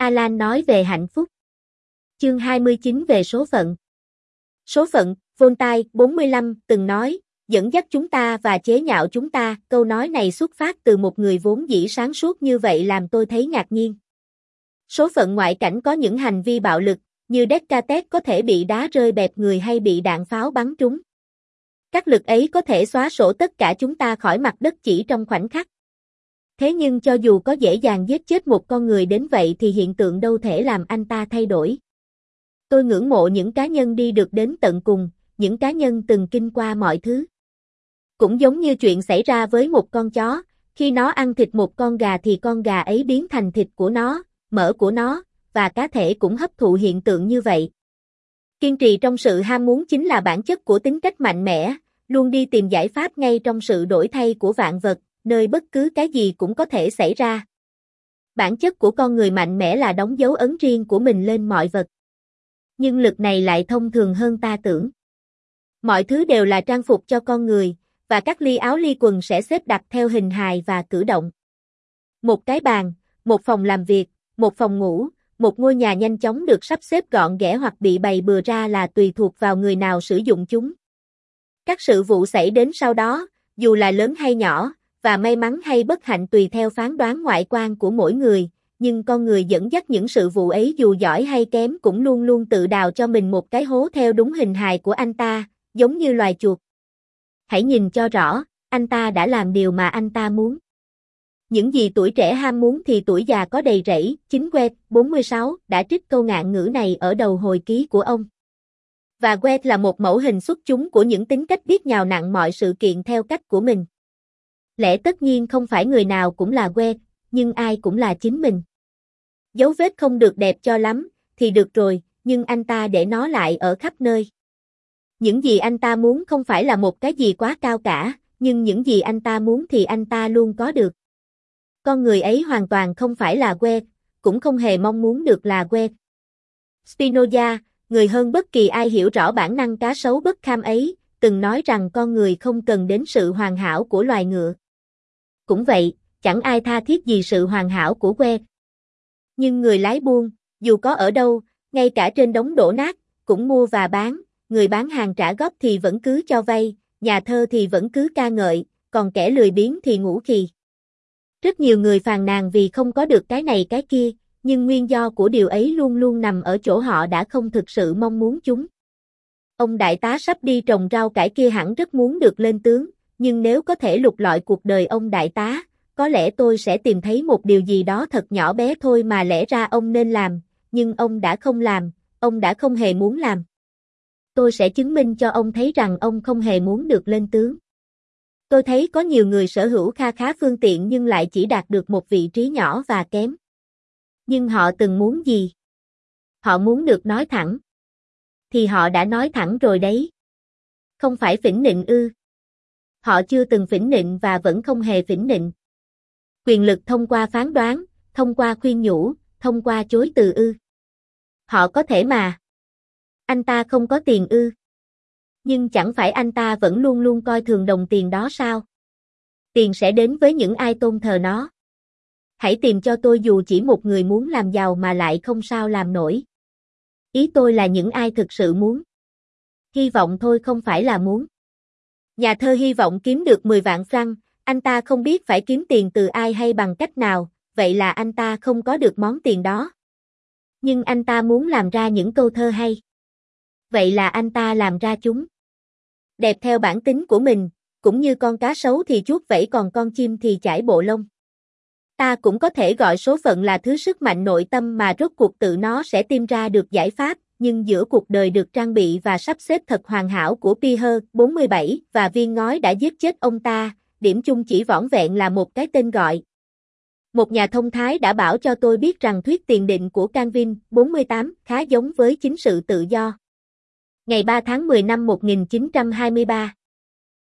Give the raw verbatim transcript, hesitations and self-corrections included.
Alan nói về hạnh phúc. Chương hai mươi chín về số phận. Số phận, Voltaire, bốn mươi lăm, từng nói, dẫn dắt chúng ta và chế nhạo chúng ta, câu nói này xuất phát từ một người vốn dĩ sáng suốt như vậy làm tôi thấy ngạc nhiên. Số phận ngoại cảnh có những hành vi bạo lực, như Descartes có thể bị đá rơi bẹp người hay bị đạn pháo bắn trúng. Các lực ấy có thể xóa sổ tất cả chúng ta khỏi mặt đất chỉ trong khoảnh khắc. Thế nhưng cho dù có dễ dàng giết chết một con người đến vậy thì hiện tượng đâu thể làm anh ta thay đổi. Tôi ngưỡng mộ những cá nhân đi được đến tận cùng, những cá nhân từng kinh qua mọi thứ. Cũng giống như chuyện xảy ra với một con chó, khi nó ăn thịt một con gà thì con gà ấy biến thành thịt của nó, mỡ của nó, và cá thể cũng hấp thụ hiện tượng như vậy. Kiên trì trong sự ham muốn chính là bản chất của tính cách mạnh mẽ, luôn đi tìm giải pháp ngay trong sự đổi thay của vạn vật, nơi bất cứ cái gì cũng có thể xảy ra. Bản chất của con người mạnh mẽ là đóng dấu ấn riêng của mình lên mọi vật. Nhưng lực này lại thông thường hơn ta tưởng. Mọi thứ đều là trang phục cho con người, và các ly áo ly quần sẽ xếp đặt theo hình hài và cử động. Một cái bàn, một phòng làm việc, một phòng ngủ, một ngôi nhà nhanh chóng được sắp xếp gọn ghẽ hoặc bị bày bừa ra là tùy thuộc vào người nào sử dụng chúng. Các sự vụ xảy đến sau đó, dù là lớn hay nhỏ, và may mắn hay bất hạnh tùy theo phán đoán ngoại quan của mỗi người, nhưng con người dẫn dắt những sự vụ ấy dù giỏi hay kém cũng luôn luôn tự đào cho mình một cái hố theo đúng hình hài của anh ta, giống như loài chuột. Hãy nhìn cho rõ, anh ta đã làm điều mà anh ta muốn. Những gì tuổi trẻ ham muốn thì tuổi già có đầy rẫy, chính Goethe, bốn mươi sáu, đã trích câu ngạn ngữ này ở đầu hồi ký của ông. Và Goethe là một mẫu hình xuất chúng của những tính cách biết nhào nặn mọi sự kiện theo cách của mình. Lẽ tất nhiên không phải người nào cũng là Goethe, nhưng ai cũng là chính mình. Dấu vết không được đẹp cho lắm, thì được rồi, nhưng anh ta để nó lại ở khắp nơi. Những gì anh ta muốn không phải là một cái gì quá cao cả, nhưng những gì anh ta muốn thì anh ta luôn có được. Con người ấy hoàn toàn không phải là Goethe, cũng không hề mong muốn được là Goethe. Spinoza, người hơn bất kỳ ai hiểu rõ bản năng cá sấu bất kham ấy, từng nói rằng con người không cần đến sự hoàn hảo của loài ngựa. Cũng vậy, chẳng ai tha thiết gì sự hoàn hảo của Goethe. Nhưng người lái buôn, dù có ở đâu, ngay cả trên đống đổ nát, cũng mua và bán, người bán hàng trả góp thì vẫn cứ cho vay, nhà thơ thì vẫn cứ ca ngợi, còn kẻ lười biếng thì ngủ khì. Rất nhiều người phàn nàn vì không có được cái này cái kia, nhưng nguyên do của điều ấy luôn luôn nằm ở chỗ họ đã không thực sự mong muốn chúng. Ông đại tá sắp đi trồng rau cải kia hẳn rất muốn được lên tướng, nhưng nếu có thể lục lọi cuộc đời ông đại tá, có lẽ tôi sẽ tìm thấy một điều gì đó thật nhỏ bé thôi mà lẽ ra ông nên làm, nhưng ông đã không làm, ông đã không hề muốn làm. Tôi sẽ chứng minh cho ông thấy rằng ông không hề muốn được lên tướng. Tôi thấy có nhiều người sở hữu kha khá phương tiện nhưng lại chỉ đạt được một vị trí nhỏ và kém. Nhưng họ từng muốn gì? Họ muốn được nói thẳng. Thì họ đã nói thẳng rồi đấy. Không phải phỉnh nịnh ư? Họ chưa từng phỉnh nịnh và vẫn không hề phỉnh nịnh. Quyền lực thông qua phán đoán, thông qua khuyên nhủ, thông qua chối từ ư? Họ có thể mà. Anh ta không có tiền ư? Nhưng chẳng phải anh ta vẫn luôn luôn coi thường đồng tiền đó sao? Tiền sẽ đến với những ai tôn thờ nó. Hãy tìm cho tôi dù chỉ một người muốn làm giàu mà lại không sao làm nổi. Ý tôi là những ai thực sự muốn. Hy vọng thôi không phải là muốn. Nhà thơ hy vọng kiếm được mười vạn franc, anh ta không biết phải kiếm tiền từ ai hay bằng cách nào, vậy là anh ta không có được món tiền đó. Nhưng anh ta muốn làm ra những câu thơ hay. Vậy là anh ta làm ra chúng. Đẹp theo bản tính của mình, cũng như con cá sấu thì chuốt vẫy còn con chim thì chải bộ lông. Ta cũng có thể gọi số phận là thứ sức mạnh nội tâm mà rốt cuộc tự nó sẽ tìm ra được giải pháp, nhưng giữa cuộc đời được trang bị và sắp xếp thật hoàn hảo của Pierre, bốn mươi bảy, và viên ngói đã giết chết ông ta, điểm chung chỉ vỏn vẹn là một cái tên gọi. Một nhà thông thái đã bảo cho tôi biết rằng thuyết tiền định của Calvin, bốn mươi tám, khá giống với chính sự tự do. Ngày ba tháng mười năm một nghìn chín trăm hai mươi ba